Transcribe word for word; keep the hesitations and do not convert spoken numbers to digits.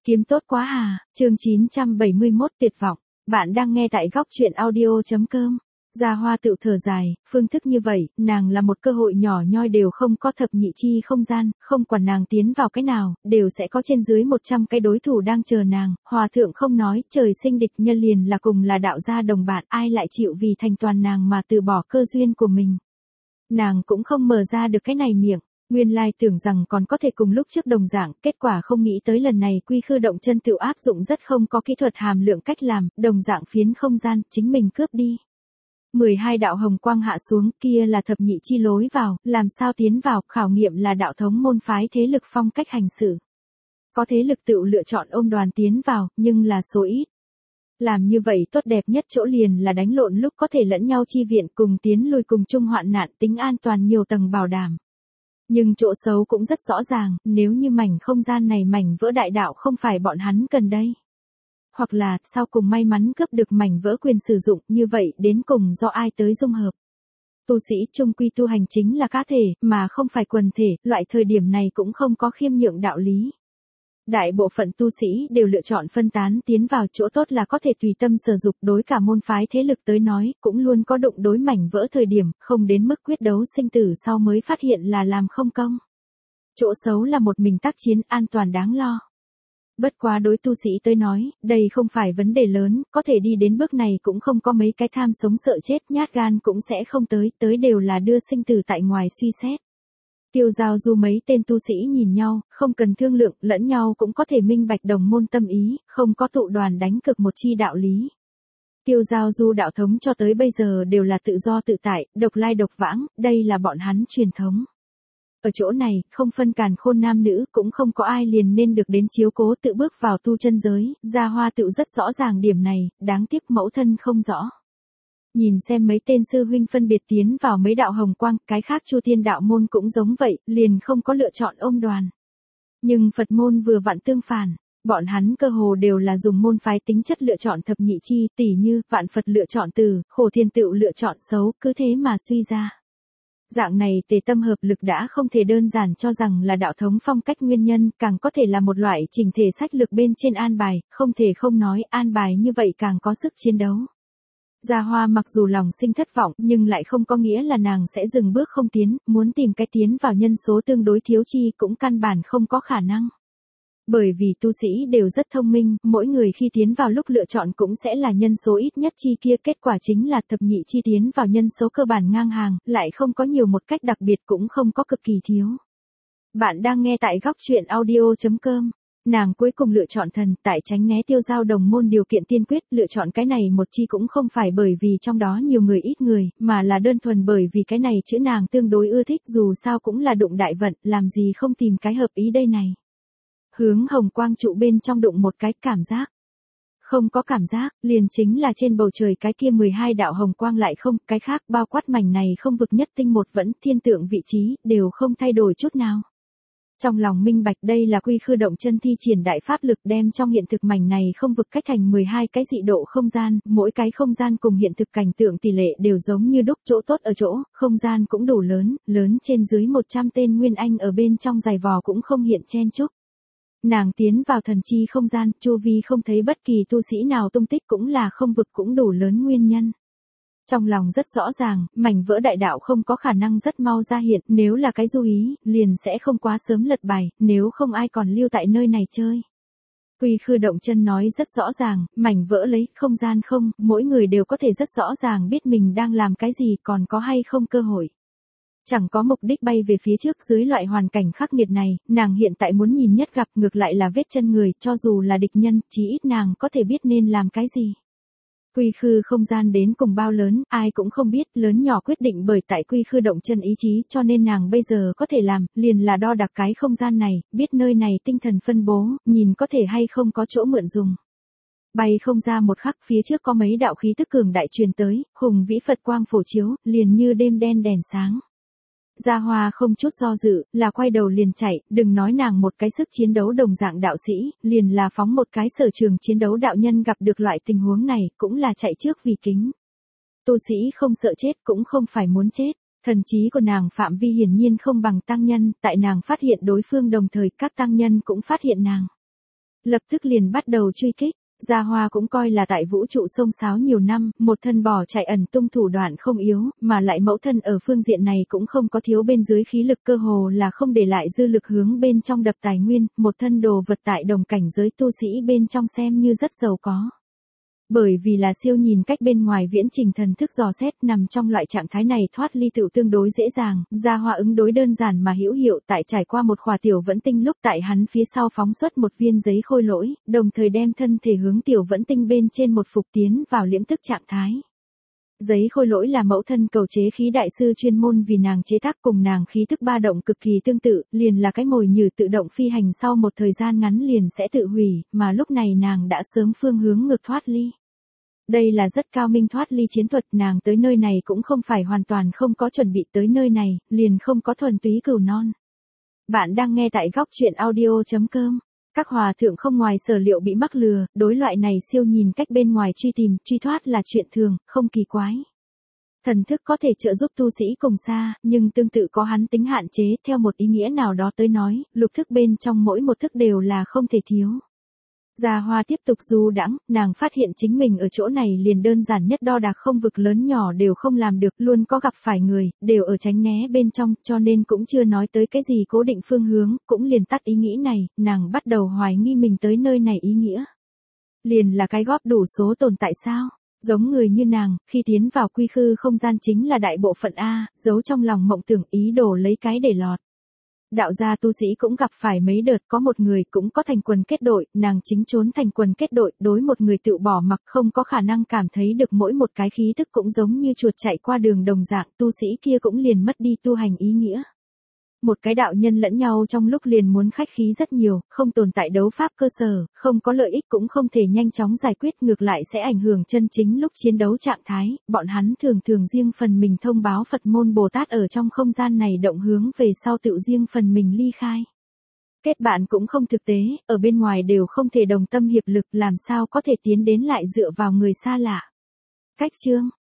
Kiếm tốt quá à, chương chín trăm bảy mươi mốt tuyệt vọng. Bạn đang nghe tại góc truyện audio.com. Gia Hoa tự thở dài, phương thức như vậy, nàng là một cơ hội nhỏ nhoi đều không có thập nhị chi không gian, không quản nàng tiến vào cái nào, đều sẽ có trên dưới một trăm cái đối thủ đang chờ nàng, hòa thượng không nói, trời sinh địch nhân liền là cùng là đạo gia đồng bạn, ai lại chịu vì thành toàn nàng mà từ bỏ cơ duyên của mình. Nàng cũng không mở ra được cái này miệng. Nguyên lai tưởng rằng còn có thể cùng lúc trước đồng dạng, kết quả không nghĩ tới lần này quy khư động chân tự áp dụng rất không có kỹ thuật hàm lượng cách làm, đồng dạng phiến không gian, chính mình cướp đi. mười hai đạo hồng quang hạ xuống, kia là thập nhị chi lối vào, làm sao tiến vào, khảo nghiệm là đạo thống môn phái thế lực phong cách hành xử. Có thế lực tự lựa chọn ôm đoàn tiến vào, nhưng là số ít. Làm như vậy tốt đẹp nhất chỗ liền là đánh lộn lúc có thể lẫn nhau chi viện cùng tiến lùi cùng chung hoạn nạn, tính an toàn nhiều tầng bảo đảm. Nhưng chỗ xấu cũng rất rõ ràng, nếu như mảnh không gian này mảnh vỡ đại đạo không phải bọn hắn cần đây. Hoặc là, sau cùng may mắn cướp được mảnh vỡ quyền sử dụng, như vậy đến cùng do ai tới dung hợp. Tu sĩ chung quy tu hành chính là cá thể, mà không phải quần thể, loại thời điểm này cũng không có khiêm nhượng đạo lý. Đại bộ phận tu sĩ đều lựa chọn phân tán tiến vào, chỗ tốt là có thể tùy tâm sử dụng, đối cả môn phái thế lực tới nói, cũng luôn có đụng đối mảnh vỡ thời điểm, không đến mức quyết đấu sinh tử sau mới phát hiện là làm không công. Chỗ xấu là một mình tác chiến an toàn đáng lo. Bất quá đối tu sĩ tới nói, đây không phải vấn đề lớn, có thể đi đến bước này cũng không có mấy cái tham sống sợ chết, nhát gan cũng sẽ không tới, tới đều là đưa sinh tử tại ngoài suy xét. Tiêu Giao Du mấy tên tu sĩ nhìn nhau, không cần thương lượng, lẫn nhau cũng có thể minh bạch đồng môn tâm ý, không có tụ đoàn đánh cực một chi đạo lý. Tiêu Giao Du đạo thống cho tới bây giờ đều là tự do tự tại, độc lai độc vãng, đây là bọn hắn truyền thống. Ở chỗ này, không phân càn khôn nam nữ, cũng không có ai liền nên được đến chiếu cố tự bước vào tu chân giới, Gia Hoa tự rất rõ ràng điểm này, đáng tiếc mẫu thân không rõ. Nhìn xem mấy tên sư huynh phân biệt tiến vào mấy đạo hồng quang, cái khác Chu Tiên đạo môn cũng giống vậy, liền không có lựa chọn ôm đoàn. Nhưng Phật môn vừa vặn tương phản, bọn hắn cơ hồ đều là dùng môn phái tính chất lựa chọn thập nhị chi, tỉ như vạn Phật lựa chọn từ, Khổ Thiên Tựu lựa chọn xấu, cứ thế mà suy ra. Dạng này tề tâm hợp lực đã không thể đơn giản cho rằng là đạo thống phong cách nguyên nhân, càng có thể là một loại chỉnh thể sách lược bên trên an bài, không thể không nói an bài như vậy càng có sức chiến đấu. Gia Hoa mặc dù lòng sinh thất vọng nhưng lại không có nghĩa là nàng sẽ dừng bước không tiến, muốn tìm cái tiến vào nhân số tương đối thiếu chi cũng căn bản không có khả năng. Bởi vì tu sĩ đều rất thông minh, mỗi người khi tiến vào lúc lựa chọn cũng sẽ là nhân số ít nhất chi kia, kết quả chính là thập nhị chi tiến vào nhân số cơ bản ngang hàng, lại không có nhiều một cách đặc biệt cũng không có cực kỳ thiếu. Bạn đang nghe tại góc truyện audio.com. Nàng cuối cùng lựa chọn thần, tại tránh né Tiêu Giao đồng môn điều kiện tiên quyết, lựa chọn cái này một chi cũng không phải bởi vì trong đó nhiều người ít người, mà là đơn thuần bởi vì cái này chữ nàng tương đối ưa thích, dù sao cũng là đụng đại vận, làm gì không tìm cái hợp ý đây này. Hướng hồng quang trụ bên trong đụng một cái cảm giác. Không có cảm giác, liền chính là trên bầu trời cái kia mười hai đạo hồng quang lại không, cái khác bao quát mảnh này không vực nhất tinh một vẫn thiên tượng vị trí, đều không thay đổi chút nào. Trong lòng minh bạch đây là quy khư động chân thi triển đại pháp lực đem trong hiện thực mảnh này không vực cách thành mười hai cái dị độ không gian, mỗi cái không gian cùng hiện thực cảnh tượng tỷ lệ đều giống như đúc, chỗ tốt ở chỗ, không gian cũng đủ lớn, lớn trên dưới một trăm tên nguyên anh ở bên trong giày vò cũng không hiện chen chúc. Nàng tiến vào thần chi không gian, chu vi không thấy bất kỳ tu sĩ nào tung tích cũng là không vực cũng đủ lớn nguyên nhân. Trong lòng rất rõ ràng, mảnh vỡ đại đạo không có khả năng rất mau ra hiện, nếu là cái du ý, liền sẽ không quá sớm lật bài, nếu không ai còn lưu tại nơi này chơi. Quy khư động chân nói rất rõ ràng, mảnh vỡ lấy, không gian không, mỗi người đều có thể rất rõ ràng biết mình đang làm cái gì, còn có hay không cơ hội. Chẳng có mục đích bay về phía trước dưới loại hoàn cảnh khắc nghiệt này, nàng hiện tại muốn nhìn nhất gặp ngược lại là vết chân người, cho dù là địch nhân, chí ít nàng có thể biết nên làm cái gì. Quy khư không gian đến cùng bao lớn, ai cũng không biết, lớn nhỏ quyết định bởi tại quy khư động chân ý chí, cho nên nàng bây giờ có thể làm, liền là đo đạc cái không gian này, biết nơi này tinh thần phân bố, nhìn có thể hay không có chỗ mượn dùng. Bay không ra một khắc, phía trước có mấy đạo khí tức cường đại truyền tới, hùng vĩ Phật quang phổ chiếu, liền như đêm đen đèn sáng. Gia Hoa không chút do dự, là quay đầu liền chạy, đừng nói nàng một cái sức chiến đấu đồng dạng đạo sĩ, liền là phóng một cái sở trường chiến đấu đạo nhân gặp được loại tình huống này, cũng là chạy trước vì kính. Tu sĩ không sợ chết cũng không phải muốn chết, thần trí của nàng phạm vi hiển nhiên không bằng tăng nhân, tại nàng phát hiện đối phương đồng thời các tăng nhân cũng phát hiện nàng. lập tức liền bắt đầu truy kích. Gia Hoa cũng coi là tại vũ trụ xông xáo nhiều năm, một thân bỏ chạy ẩn tung thủ đoạn không yếu, mà lại mẫu thân ở phương diện này cũng không có thiếu bên dưới khí lực, cơ hồ là không để lại dư lực hướng bên trong đập tài nguyên, một thân đồ vật tại đồng cảnh giới tu sĩ bên trong xem như rất giàu có. Bởi vì là siêu nhìn cách bên ngoài viễn trình thần thức dò xét, nằm trong loại trạng thái này thoát ly tựu tương đối dễ dàng, Gia Hoa ứng đối đơn giản mà hữu hiệu, tại trải qua một khỏa tiểu vẫn tinh lúc tại hắn phía sau phóng xuất một viên giấy khôi lỗi, đồng thời đem thân thể hướng tiểu vẫn tinh bên trên một phục tiến vào liễm tức trạng thái. Giấy khôi lỗi là mẫu thân cầu chế khí đại sư chuyên môn vì nàng chế tác, cùng nàng khí tức ba động cực kỳ tương tự, liền là cái mồi nhử tự động phi hành sau một thời gian ngắn liền sẽ tự hủy, mà lúc này nàng đã sớm phương hướng ngược thoát ly. Đây là rất cao minh thoát ly chiến thuật, nàng tới nơi này cũng không phải hoàn toàn không có chuẩn bị tới nơi này, liền không có thuần túy cừu non. Bạn đang nghe tại góc truyện audio chấm com. Các hòa thượng không ngoài sở liệu bị mắc lừa, đối loại này siêu nhìn cách bên ngoài truy tìm, truy thoát là chuyện thường, không kỳ quái. Thần thức có thể trợ giúp tu sĩ cùng xa, nhưng tương tự có hắn tính hạn chế, theo một ý nghĩa nào đó tới nói, lục thức bên trong mỗi một thức đều là không thể thiếu. Gia Hoa tiếp tục du đãng, nàng phát hiện chính mình ở chỗ này liền đơn giản nhất đo đạc không vực lớn nhỏ đều không làm được, luôn có gặp phải người, đều ở tránh né bên trong, cho nên cũng chưa nói tới cái gì cố định phương hướng, cũng liền tắt ý nghĩ này, nàng bắt đầu hoài nghi mình tới nơi này ý nghĩa. Liền là cái góp đủ số tồn tại sao? Giống người như nàng, khi tiến vào quy khư không gian chính là đại bộ phận A, giấu trong lòng mộng tưởng ý đồ lấy cái để lọt. Đạo gia tu sĩ cũng gặp phải mấy đợt, có một người cũng có thành quần kết đội, nàng chính trốn thành quần kết đội, đối một người tự bỏ mặc không có khả năng cảm thấy được mỗi một cái khí thức cũng giống như chuột chạy qua đường đồng dạng, tu sĩ kia cũng liền mất đi tu hành ý nghĩa. Một cái đạo nhân lẫn nhau trong lúc liền muốn khách khí rất nhiều, không tồn tại đấu pháp cơ sở, không có lợi ích cũng không thể nhanh chóng giải quyết, ngược lại sẽ ảnh hưởng chân chính lúc chiến đấu trạng thái, bọn hắn thường thường riêng phần mình thông báo Phật môn Bồ Tát ở trong không gian này động hướng về sau tự riêng phần mình ly khai. Kết bạn cũng không thực tế, ở bên ngoài đều không thể đồng tâm hiệp lực, làm sao có thể tiến đến lại dựa vào người xa lạ. Cách chương